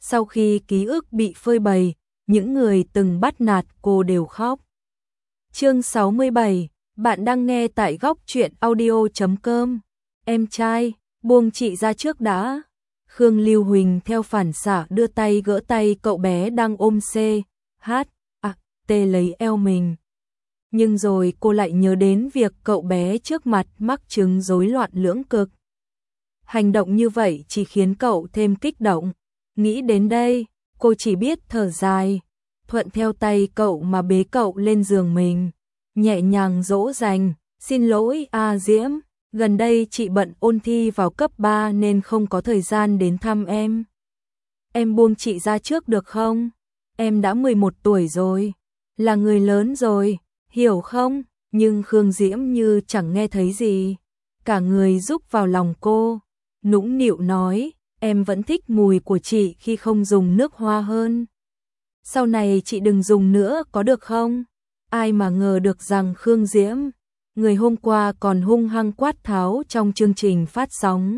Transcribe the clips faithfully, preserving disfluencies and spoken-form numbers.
Sau khi ký ức bị phơi bày, những người từng bắt nạt cô đều khóc. Chương sáu mươi bảy, bạn đang nghe tại góc truyện audio chấm com. Em trai, buông chị ra trước đã. Khương Lưu Huỳnh theo phản xạ đưa tay gỡ tay cậu bé đang ôm C, H, A, T lấy eo mình. Nhưng rồi cô lại nhớ đến việc cậu bé trước mặt mắc chứng rối loạn lưỡng cực. Hành động như vậy chỉ khiến cậu thêm kích động. Nghĩ đến đây, cô chỉ biết thở dài, thuận theo tay cậu mà bế cậu lên giường mình, nhẹ nhàng dỗ dành, xin lỗi A Diễm, gần đây chị bận ôn thi vào cấp ba nên không có thời gian đến thăm em. Em buông chị ra trước được không? Em đã mười một tuổi rồi, là người lớn rồi, hiểu không? Nhưng Khương Diễm như chẳng nghe thấy gì, cả người rúc vào lòng cô, nũng nịu nói, em vẫn thích mùi của chị khi không dùng nước hoa hơn. Sau này chị đừng dùng nữa có được không? Ai mà ngờ được rằng Khương Diễm, người hôm qua còn hung hăng quát tháo trong chương trình phát sóng,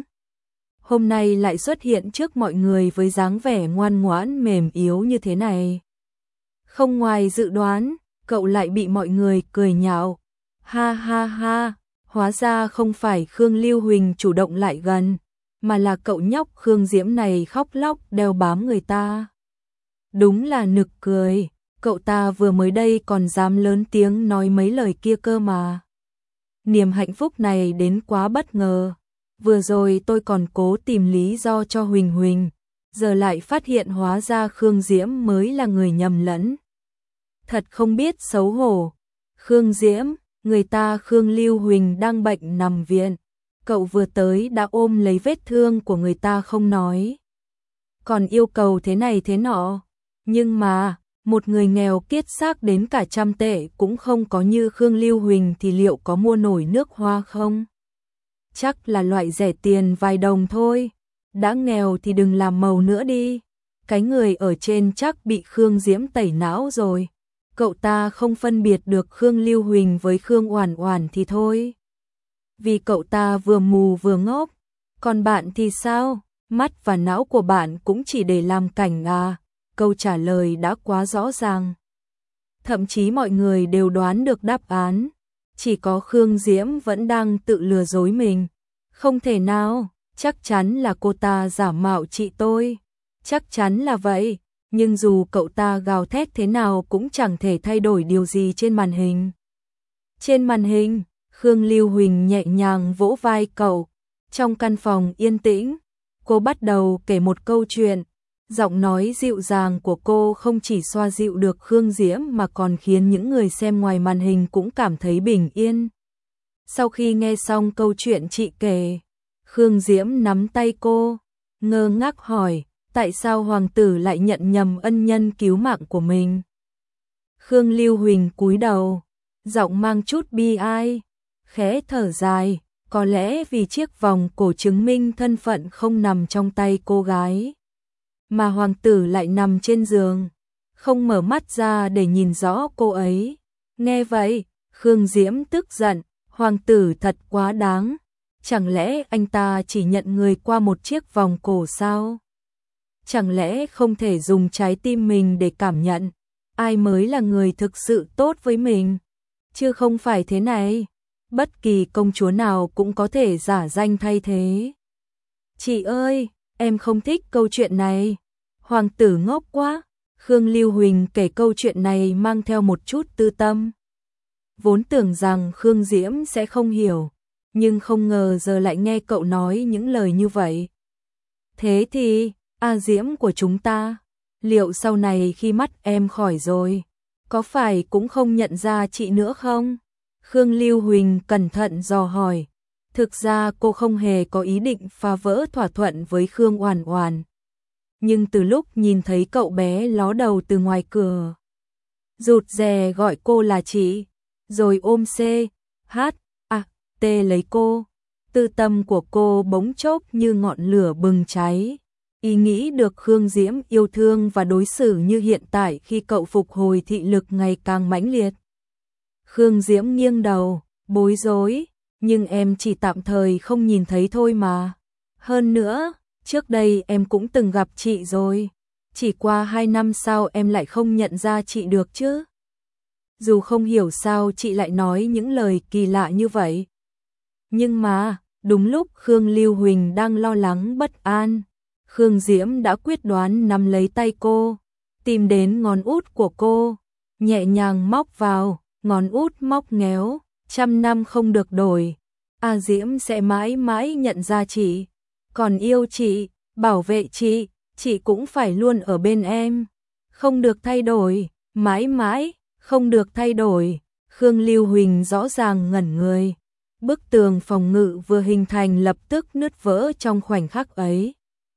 hôm nay lại xuất hiện trước mọi người với dáng vẻ ngoan ngoãn mềm yếu như thế này. Không ngoài dự đoán, cậu lại bị mọi người cười nhạo. Ha ha ha, hóa ra không phải Khương Lưu Huỳnh chủ động lại gần, mà là cậu nhóc Khương Diễm này khóc lóc đeo bám người ta. Đúng là nực cười, cậu ta vừa mới đây còn dám lớn tiếng nói mấy lời kia cơ mà. Niềm hạnh phúc này đến quá bất ngờ. Vừa rồi tôi còn cố tìm lý do cho Huỳnh Huỳnh, giờ lại phát hiện hóa ra Khương Diễm mới là người nhầm lẫn. Thật không biết xấu hổ. Khương Diễm, người ta Khương Lưu Huỳnh đang bệnh nằm viện. Cậu vừa tới đã ôm lấy vết thương của người ta không nói, còn yêu cầu thế này thế nọ. Nhưng mà, một người nghèo kiết xác đến cả trăm tệ cũng không có như Khương Lưu Huỳnh thì liệu có mua nổi nước hoa không? Chắc là loại rẻ tiền vài đồng thôi. Đã nghèo thì đừng làm màu nữa đi. Cái người ở trên chắc bị Khương Diễm tẩy não rồi. Cậu ta không phân biệt được Khương Lưu Huỳnh với Khương Oản Oản thì thôi. Vì cậu ta vừa mù vừa ngốc. Còn bạn thì sao? Mắt và não của bạn cũng chỉ để làm cảnh à? Câu trả lời đã quá rõ ràng. Thậm chí mọi người đều đoán được đáp án. Chỉ có Khương Diễm vẫn đang tự lừa dối mình. Không thể nào, chắc chắn là cô ta giả mạo chị tôi. Chắc chắn là vậy, nhưng dù cậu ta gào thét thế nào cũng chẳng thể thay đổi điều gì trên màn hình. Trên màn hình, Khương Lưu Huỳnh nhẹ nhàng vỗ vai cậu. Trong căn phòng yên tĩnh, cô bắt đầu kể một câu chuyện. Giọng nói dịu dàng của cô không chỉ xoa dịu được Khương Diễm mà còn khiến những người xem ngoài màn hình cũng cảm thấy bình yên. Sau khi nghe xong câu chuyện chị kể, Khương Diễm nắm tay cô, ngơ ngác hỏi, tại sao hoàng tử lại nhận nhầm ân nhân cứu mạng của mình? Khương Lưu Huỳnh cúi đầu, giọng mang chút bi ai, khẽ thở dài, có lẽ vì chiếc vòng cổ chứng minh thân phận không nằm trong tay cô gái, mà hoàng tử lại nằm trên giường, không mở mắt ra để nhìn rõ cô ấy. Nghe vậy, Khương Diễm tức giận, hoàng tử thật quá đáng, chẳng lẽ anh ta chỉ nhận người qua một chiếc vòng cổ sao? Chẳng lẽ không thể dùng trái tim mình để cảm nhận ai mới là người thực sự tốt với mình? Chứ không phải thế này, bất kỳ công chúa nào cũng có thể giả danh thay thế. Chị ơi, em không thích câu chuyện này. Hoàng tử ngốc quá. Khương Lưu Huỳnh kể câu chuyện này mang theo một chút tư tâm. Vốn tưởng rằng Khương Diễm sẽ không hiểu, nhưng không ngờ giờ lại nghe cậu nói những lời như vậy. Thế thì, A Diễm của chúng ta, liệu sau này khi mắt em khỏi rồi, có phải cũng không nhận ra chị nữa không? Khương Lưu Huỳnh cẩn thận dò hỏi. Thực ra cô không hề có ý định phá vỡ thỏa thuận với Khương Oản Oản. Nhưng từ lúc nhìn thấy cậu bé ló đầu từ ngoài cửa, rụt rè gọi cô là chị, rồi ôm C, H, A, T lấy cô, tư tâm của cô bỗng chốc như ngọn lửa bừng cháy. Ý nghĩ được Khương Diễm yêu thương và đối xử như hiện tại khi cậu phục hồi thị lực ngày càng mãnh liệt. Khương Diễm nghiêng đầu, bối rối, nhưng em chỉ tạm thời không nhìn thấy thôi mà. Hơn nữa, trước đây em cũng từng gặp chị rồi. Chỉ qua hai năm sao em lại không nhận ra chị được chứ? Dù không hiểu sao chị lại nói những lời kỳ lạ như vậy. Nhưng mà, đúng lúc Khương Lưu Huỳnh đang lo lắng bất an, Khương Diễm đã quyết đoán nắm lấy tay cô, tìm đến ngón út của cô, nhẹ nhàng móc vào, ngón út móc ngéo, trăm năm không được đổi. A Diễm sẽ mãi mãi nhận ra chị, còn yêu chị, bảo vệ chị, chị cũng phải luôn ở bên em, không được thay đổi, mãi mãi, không được thay đổi. Khương Lưu Huỳnh rõ ràng ngẩn người. Bức tường phòng ngự vừa hình thành lập tức nứt vỡ trong khoảnh khắc ấy.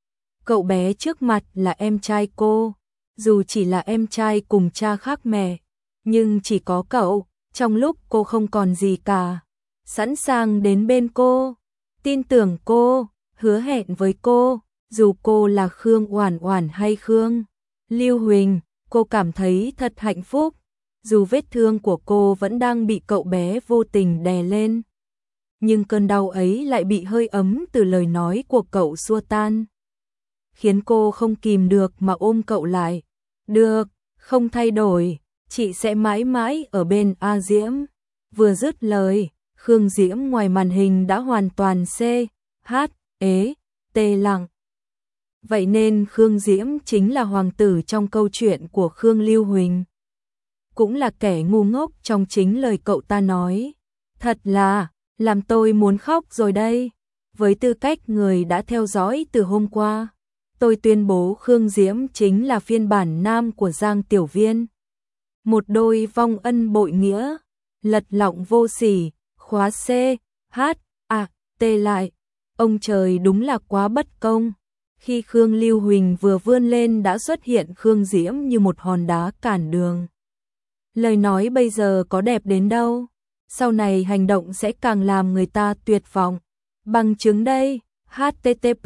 Cậu bé trước mặt là em trai cô, dù chỉ là em trai cùng cha khác mẹ, nhưng chỉ có cậu, trong lúc cô không còn gì cả, sẵn sàng đến bên cô, tin tưởng cô, hứa hẹn với cô, dù cô là Khương Oản Oản hay Khương Lưu Huỳnh, cô cảm thấy thật hạnh phúc, dù vết thương của cô vẫn đang bị cậu bé vô tình đè lên. Nhưng cơn đau ấy lại bị hơi ấm từ lời nói của cậu xua tan, khiến cô không kìm được mà ôm cậu lại. Được, không thay đổi, chị sẽ mãi mãi ở bên A Diễm. Vừa dứt lời, Khương Diễm ngoài màn hình đã hoàn toàn C, H, ế, tê lặng. Vậy nên Khương Diễm chính là hoàng tử trong câu chuyện của Khương Lưu Huỳnh. Cũng là kẻ ngu ngốc trong chính lời cậu ta nói. Thật là, làm tôi muốn khóc rồi đây. Với tư cách người đã theo dõi từ hôm qua, tôi tuyên bố Khương Diễm chính là phiên bản nam của Giang Tiểu Viên. Một đôi vong ân bội nghĩa, lật lọng vô sỉ, khóa C, H, A, T lại. Ông trời đúng là quá bất công. Khi Khương Lưu Huỳnh vừa vươn lên đã xuất hiện Khương Diễm như một hòn đá cản đường. Lời nói bây giờ có đẹp đến đâu, sau này hành động sẽ càng làm người ta tuyệt vọng. Bằng chứng đây, H T T P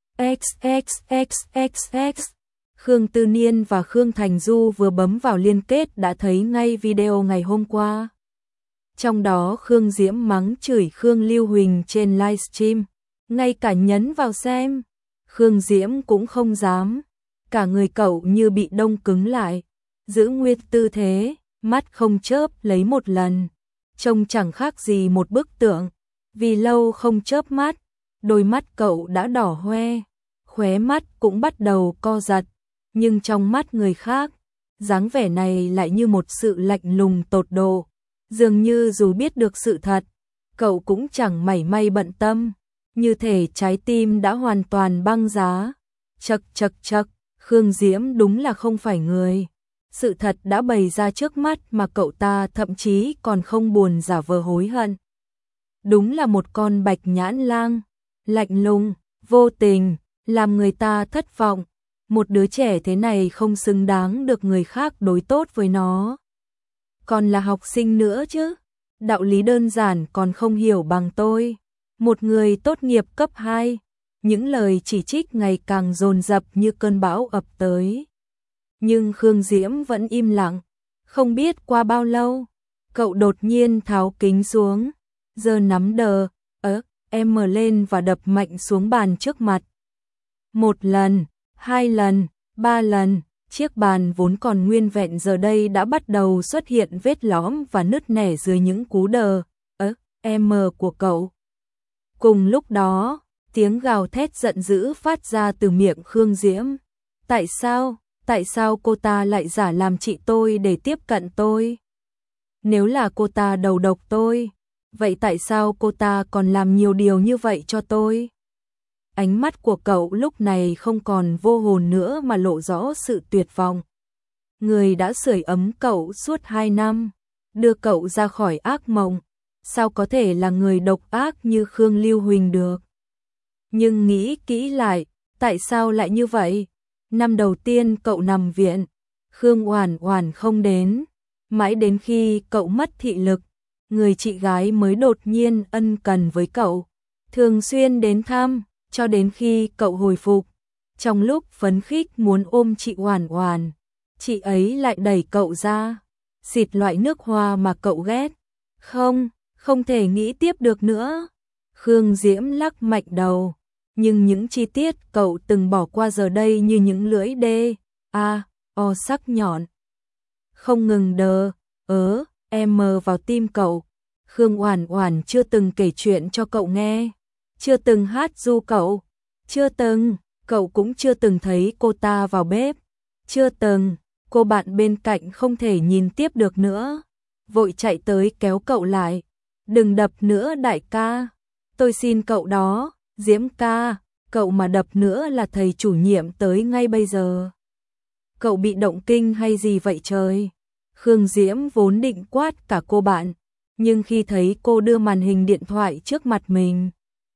X X X X X. Khương Tư Niên và Khương Thành Du vừa bấm vào liên kết đã thấy ngay video ngày hôm qua. Trong đó Khương Diễm mắng chửi Khương Lưu Huỳnh trên livestream, ngay cả nhấn vào xem, Khương Diễm cũng không dám, cả người cậu như bị đông cứng lại, giữ nguyên tư thế, mắt không chớp lấy một lần, trông chẳng khác gì một bức tượng. Vì lâu không chớp mắt, đôi mắt cậu đã đỏ hoe, khóe mắt cũng bắt đầu co giật, nhưng trong mắt người khác, dáng vẻ này lại như một sự lạnh lùng tột độ, dường như dù biết được sự thật, cậu cũng chẳng mảy may bận tâm, như thể trái tim đã hoàn toàn băng giá. Chậc chậc chậc, Khương Diễm đúng là không phải người. Sự thật đã bày ra trước mắt mà cậu ta thậm chí còn không buồn giả vờ hối hận. Đúng là một con bạch nhãn lang, lạnh lùng, vô tình, làm người ta thất vọng. Một đứa trẻ thế này không xứng đáng được người khác đối tốt với nó. Còn là học sinh nữa chứ, đạo lý đơn giản còn không hiểu bằng tôi. Một người tốt nghiệp cấp hai, những lời chỉ trích ngày càng dồn dập như cơn bão ập tới. Nhưng Khương Diễm vẫn im lặng, không biết qua bao lâu, cậu đột nhiên tháo kính xuống, giơ nắm đờ, ớ, em mở lên và đập mạnh xuống bàn trước mặt. Một lần, hai lần, ba lần, chiếc bàn vốn còn nguyên vẹn giờ đây đã bắt đầu xuất hiện vết lõm và nứt nẻ dưới những cú đờ, ớ, em của cậu. Cùng lúc đó, tiếng gào thét giận dữ phát ra từ miệng Khương Diễm. Tại sao, tại sao cô ta lại giả làm chị tôi để tiếp cận tôi? Nếu là cô ta đầu độc tôi, vậy tại sao cô ta còn làm nhiều điều như vậy cho tôi? Ánh mắt của cậu lúc này không còn vô hồn nữa mà lộ rõ sự tuyệt vọng. Người đã sưởi ấm cậu suốt hai năm, đưa cậu ra khỏi ác mộng, sao có thể là người độc ác như Khương Lưu Huỳnh được? Nhưng nghĩ kỹ lại, tại sao lại như vậy? Năm đầu tiên cậu nằm viện, Khương Oản Oản không đến, mãi đến khi cậu mất thị lực, người chị gái mới đột nhiên ân cần với cậu, thường xuyên đến thăm, cho đến khi cậu hồi phục. Trong lúc phấn khích muốn ôm chị Oản Oản, chị ấy lại đẩy cậu ra, xịt loại nước hoa mà cậu ghét. Không, không thể nghĩ tiếp được nữa. Khương Diễm lắc mạnh đầu, nhưng những chi tiết cậu từng bỏ qua giờ đây như những lưỡi đê, A, O sắc nhọn. Không ngừng đờ, ớ, em mờ vào tim cậu. Khương Oản Oản chưa từng kể chuyện cho cậu nghe, chưa từng hát ru cậu, chưa từng, cậu cũng chưa từng thấy cô ta vào bếp, chưa từng, cô bạn bên cạnh không thể nhìn tiếp được nữa, vội chạy tới kéo cậu lại. Đừng đập nữa đại ca, tôi xin cậu đó, Diễm ca, cậu mà đập nữa là thầy chủ nhiệm tới ngay bây giờ. Cậu bị động kinh hay gì vậy trời? Khương Diễm vốn định quát cả cô bạn, nhưng khi thấy cô đưa màn hình điện thoại trước mặt mình,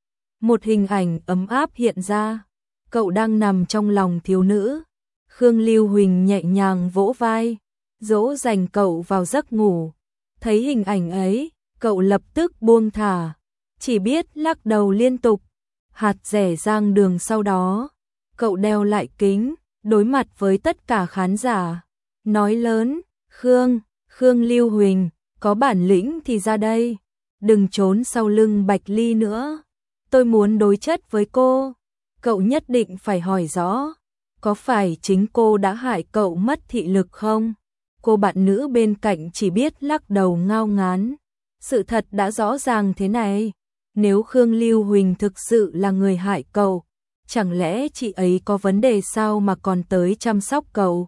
một hình ảnh ấm áp hiện ra, cậu đang nằm trong lòng thiếu nữ. Khương Lưu Huỳnh nhẹ nhàng vỗ vai, dỗ dành cậu vào giấc ngủ. Thấy hình ảnh ấy, cậu lập tức buông thả, chỉ biết lắc đầu liên tục. Hạt rẻ rang đường sau đó, cậu đeo lại kính, đối mặt với tất cả khán giả, nói lớn, Khương, Khương Lưu Huỳnh, có bản lĩnh thì ra đây, đừng trốn sau lưng Bạch Ly nữa, tôi muốn đối chất với cô, cậu nhất định phải hỏi rõ, có phải chính cô đã hại cậu mất thị lực không? Cô bạn nữ bên cạnh chỉ biết lắc đầu ngao ngán, sự thật đã rõ ràng thế này, nếu Khương Lưu Huỳnh thực sự là người hại cậu, chẳng lẽ chị ấy có vấn đề sao mà còn tới chăm sóc cậu?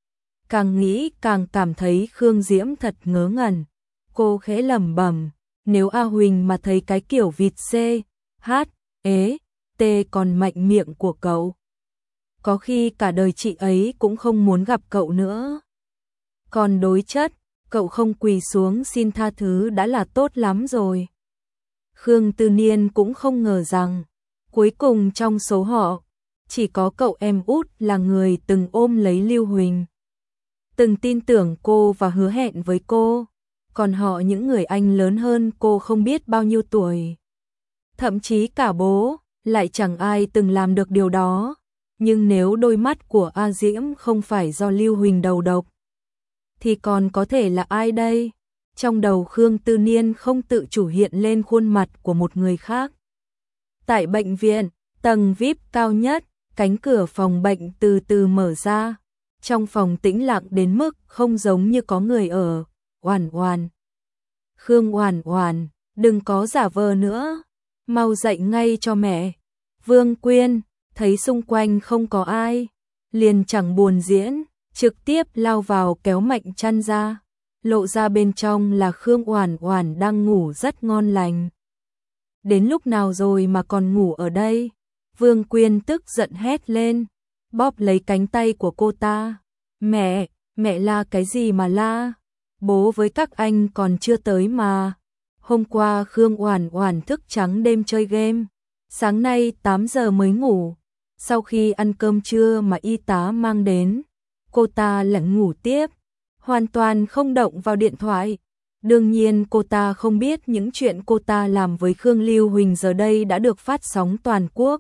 Càng nghĩ càng cảm thấy Khương Diễm thật ngớ ngẩn. Cô khẽ lẩm bẩm, nếu A Huỳnh mà thấy cái kiểu vịt C, H, ế, T còn mạnh miệng của cậu, có khi cả đời chị ấy cũng không muốn gặp cậu nữa. Còn đối chất, cậu không quỳ xuống xin tha thứ đã là tốt lắm rồi. Khương Tư Niên cũng không ngờ rằng, cuối cùng trong số họ, chỉ có cậu em út là người từng ôm lấy Lưu Huỳnh, từng tin tưởng cô và hứa hẹn với cô, còn họ những người anh lớn hơn cô không biết bao nhiêu tuổi. Thậm chí cả bố, lại chẳng ai từng làm được điều đó, nhưng nếu đôi mắt của A Diễm không phải do Lưu Huỳnh đầu độc, thì còn có thể là ai đây? Trong đầu Khương Tư Niên không tự chủ hiện lên khuôn mặt của một người khác. Tại bệnh viện, tầng vi ai pi cao nhất, cánh cửa phòng bệnh từ từ mở ra. Trong phòng tĩnh lặng đến mức không giống như có người ở. Oản Oản, Khương Oản Oản, đừng có giả vờ nữa, mau dậy ngay cho mẹ. Vương Quyên thấy xung quanh không có ai, liền chẳng buồn diễn, trực tiếp lao vào kéo mạnh chăn ra, lộ ra bên trong là Khương Oản Oản đang ngủ rất ngon lành. Đến lúc nào rồi mà còn ngủ ở đây? Vương Quyên tức giận hét lên, bóp lấy cánh tay của cô ta. Mẹ, mẹ la cái gì mà la? Bố với các anh còn chưa tới mà. Hôm qua Khương Oản Oản thức trắng đêm chơi game, sáng nay tám giờ mới ngủ. Sau khi ăn cơm trưa mà y tá mang đến, cô ta lẳng ngủ tiếp, hoàn toàn không động vào điện thoại. Đương nhiên cô ta không biết những chuyện cô ta làm với Khương Lưu Huỳnh giờ đây đã được phát sóng toàn quốc.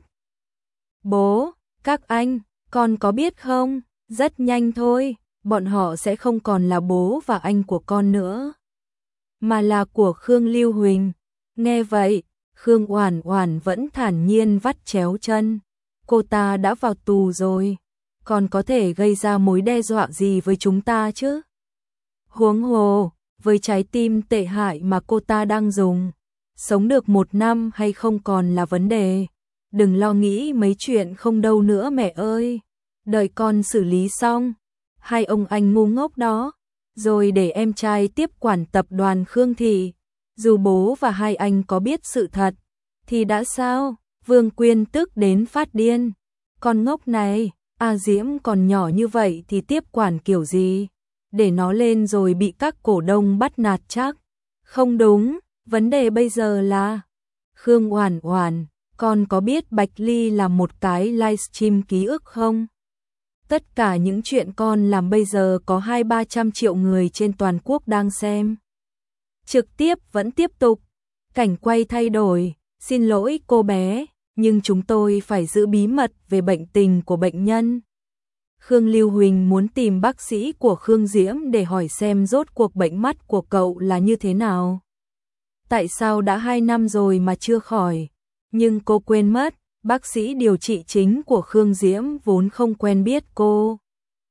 Bố, các anh, con có biết không? Rất nhanh thôi, bọn họ sẽ không còn là bố và anh của con nữa, mà là của Khương Lưu Huỳnh. Nghe vậy, Khương Oản Oản vẫn thản nhiên vắt chéo chân. Cô ta đã vào tù rồi, còn có thể gây ra mối đe dọa gì với chúng ta chứ? Huống hồ, với trái tim tệ hại mà cô ta đang dùng, sống được một năm hay không còn là vấn đề. Đừng lo nghĩ mấy chuyện không đâu nữa mẹ ơi. Đợi con xử lý xong hai ông anh ngu ngốc đó, rồi để em trai tiếp quản tập đoàn Khương Thị. Dù bố và hai anh có biết sự thật, thì đã sao? Vương Quyên tức đến phát điên. Con ngốc này, A Diễm còn nhỏ như vậy thì tiếp quản kiểu gì? Để nó lên rồi bị các cổ đông bắt nạt chắc. Không đúng, vấn đề bây giờ là... Khương Oản Oản, con có biết Bạch Ly là một cái livestream ký ức không? Tất cả những chuyện con làm bây giờ có hai ba trăm triệu người trên toàn quốc đang xem. Trực tiếp vẫn tiếp tục. Cảnh quay thay đổi. Xin lỗi cô bé, nhưng chúng tôi phải giữ bí mật về bệnh tình của bệnh nhân. Khương Lưu Huỳnh muốn tìm bác sĩ của Khương Diễm để hỏi xem rốt cuộc bệnh mắt của cậu là như thế nào. Tại sao đã hai năm rồi mà chưa khỏi? Nhưng cô quên mất, bác sĩ điều trị chính của Khương Diễm vốn không quen biết cô.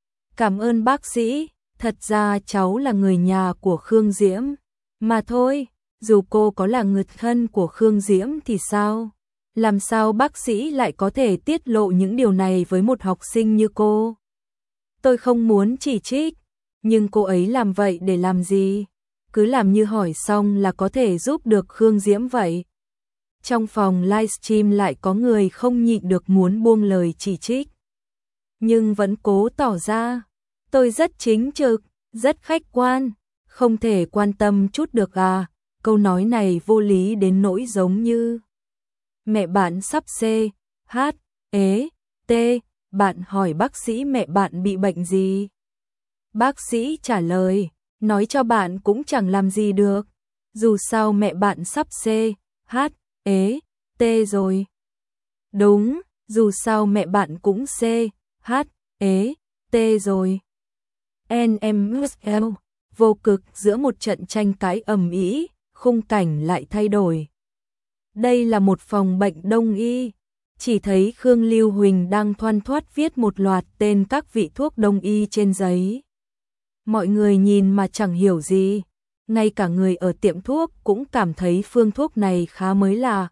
Cảm ơn bác sĩ, thật ra cháu là người nhà của Khương Diễm. Mà thôi, dù cô có là người thân của Khương Diễm thì sao? Làm sao bác sĩ lại có thể tiết lộ những điều này với một học sinh như cô? Tôi không muốn chỉ trích, nhưng cô ấy làm vậy để làm gì? Cứ làm như hỏi xong là có thể giúp được Khương Diễm vậy. Trong phòng livestream lại có người không nhịn được muốn buông lời chỉ trích. Nhưng vẫn cố tỏ ra, tôi rất chính trực, rất khách quan, không thể quan tâm chút được à. Câu nói này vô lý đến nỗi giống như mẹ bạn sắp C, H, ế, T, bạn hỏi bác sĩ mẹ bạn bị bệnh gì. Bác sĩ trả lời, nói cho bạn cũng chẳng làm gì được, dù sao mẹ bạn sắp C, H, ế, T rồi. Đúng, dù sao mẹ bạn cũng C, H, ế, T rồi. en em ét lờ, vô cực giữa một trận tranh cãi ầm ĩ, khung cảnh lại thay đổi. Đây là một phòng bệnh đông y, chỉ thấy Khương Lưu Huỳnh đang thoăn thoắt viết một loạt tên các vị thuốc đông y trên giấy. Mọi người nhìn mà chẳng hiểu gì, ngay cả người ở tiệm thuốc cũng cảm thấy phương thuốc này khá mới lạ.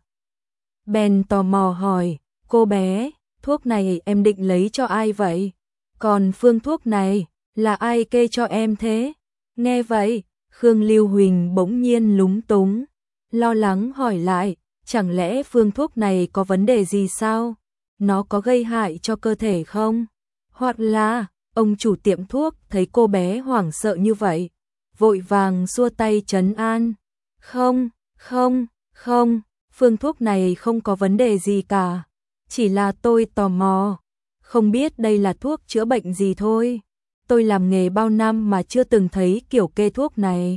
Bèn tò mò hỏi, cô bé, thuốc này em định lấy cho ai vậy? Còn phương thuốc này, là ai kê cho em thế? Nghe vậy, Khương Lưu Huỳnh bỗng nhiên lúng túng, lo lắng hỏi lại, chẳng lẽ phương thuốc này có vấn đề gì sao? Nó có gây hại cho cơ thể không? Hoặc là, ông chủ tiệm thuốc thấy cô bé hoảng sợ như vậy, vội vàng xua tay trấn an. Không, không, không, phương thuốc này không có vấn đề gì cả. Chỉ là tôi tò mò, không biết đây là thuốc chữa bệnh gì thôi. Tôi làm nghề bao năm mà chưa từng thấy kiểu kê thuốc này.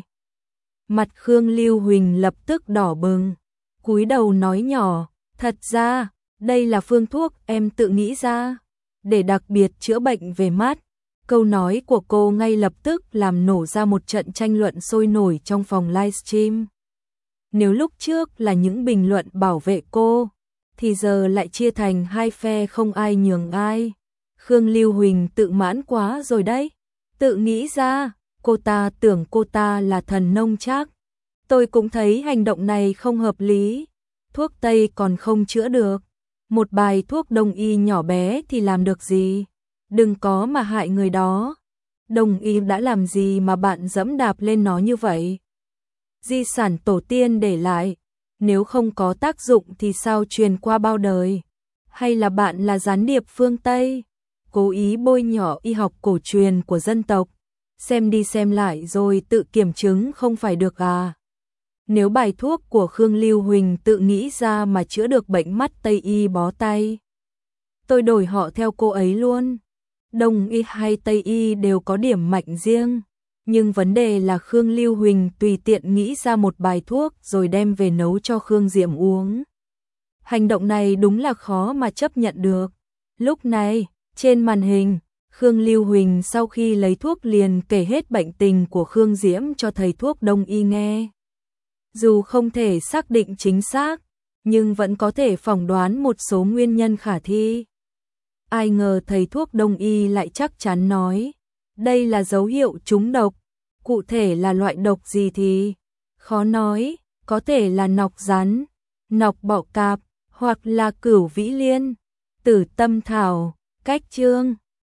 Mặt Khương Lưu Huỳnh lập tức đỏ bừng, cúi đầu nói nhỏ, thật ra, đây là phương thuốc em tự nghĩ ra, để đặc biệt chữa bệnh về mắt. Câu nói của cô ngay lập tức làm nổ ra một trận tranh luận sôi nổi trong phòng livestream. Nếu lúc trước là những bình luận bảo vệ cô, thì giờ lại chia thành hai phe không ai nhường ai. Khương Lưu Huỳnh tự mãn quá rồi đấy, tự nghĩ ra, cô ta tưởng cô ta là thần nông trác. Tôi cũng thấy hành động này không hợp lý, thuốc Tây còn không chữa được, một bài thuốc đông y nhỏ bé thì làm được gì, đừng có mà hại người đó. Đông y đã làm gì mà bạn dẫm đạp lên nó như vậy? Di sản tổ tiên để lại, nếu không có tác dụng thì sao truyền qua bao đời? Hay là bạn là gián điệp phương Tây, cố ý bôi nhọ y học cổ truyền của dân tộc? Xem đi xem lại rồi tự kiểm chứng không phải được à? Nếu bài thuốc của Khương Lưu Huỳnh tự nghĩ ra mà chữa được bệnh mắt Tây y bó tay, tôi đổi họ theo cô ấy luôn. Đông y hay Tây y đều có điểm mạnh riêng, nhưng vấn đề là Khương Lưu Huỳnh tùy tiện nghĩ ra một bài thuốc rồi đem về nấu cho Khương Diễm uống. Hành động này đúng là khó mà chấp nhận được. Lúc này, trên màn hình, Khương Lưu Huỳnh sau khi lấy thuốc liền kể hết bệnh tình của Khương Diễm cho thầy thuốc đông y nghe. Dù không thể xác định chính xác, nhưng vẫn có thể phỏng đoán một số nguyên nhân khả thi. Ai ngờ thầy thuốc đông y lại chắc chắn nói, đây là dấu hiệu trúng độc, cụ thể là loại độc gì thì khó nói, có thể là nọc rắn, nọc bọ cạp, hoặc là cửu vĩ liên, tử tâm thảo, cách chương.